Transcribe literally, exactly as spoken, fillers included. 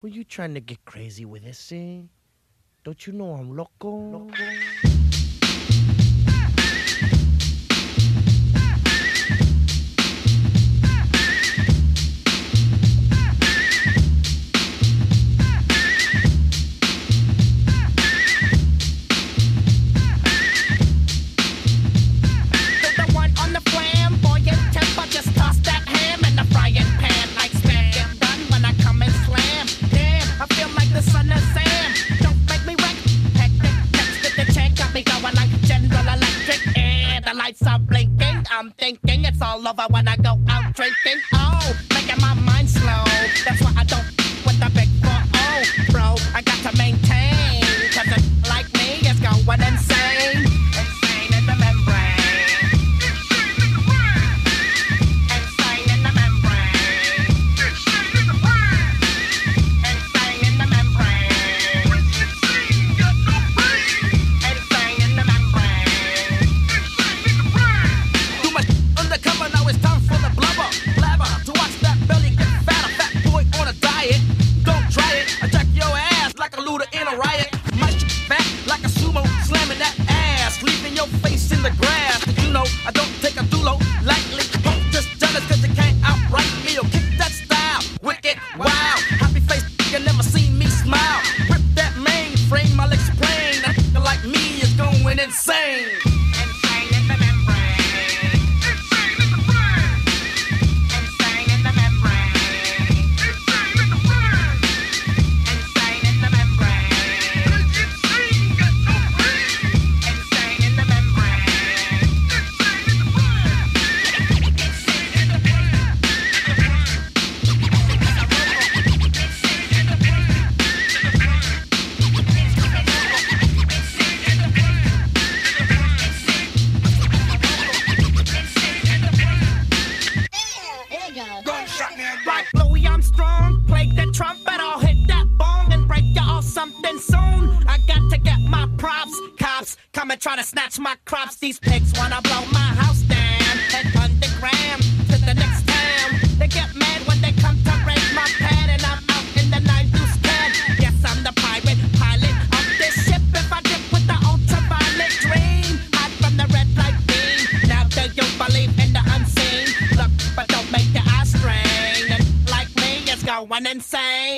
Were you trying to get crazy with this, eh? Don't you know I'm loco? loco? I'm thinking it's all over when I go out drinking. Oh, making my mind slow. That's why I don't with the big four. Oh, bro, I got to maintain. Cause a like me is going insane. Insane in the membrane. Insane in the membrane. Insane in the brain. Insane in the membrane. Insane got no brain. Insane in the membrane. Undercover, now it's time for the blubber. Blabber, to watch that belly get fat. A fat boy on a diet. Don't try it. Attack your ass like a looter in a riot. My shit fat like a sumo, slamming that ass, leaving your face in the grass. Did you know I don't take a dulo lightly? Don't just jealous cause you can't outright me or kick that style. Wicked, wow. Happy face, you never seen me smile. Rip that mainframe, my legs plain. A nigga like me is going insane. Like Louis Armstrong, play the trumpet, I'll hit that bong and break y'all something soon. I got to get my props, cops come and try to snatch my crops. These pigs wanna blow my house down and underground to the next town. They get mad when they come to raid my pad and I'm out in the nine deuce can. Yes, I'm the pirate pilot of this ship. If I dip with the ultraviolet dream, hide from the red light beam. Now do you believe in the unseen? Look, but don't make your eyes strain. Going insane.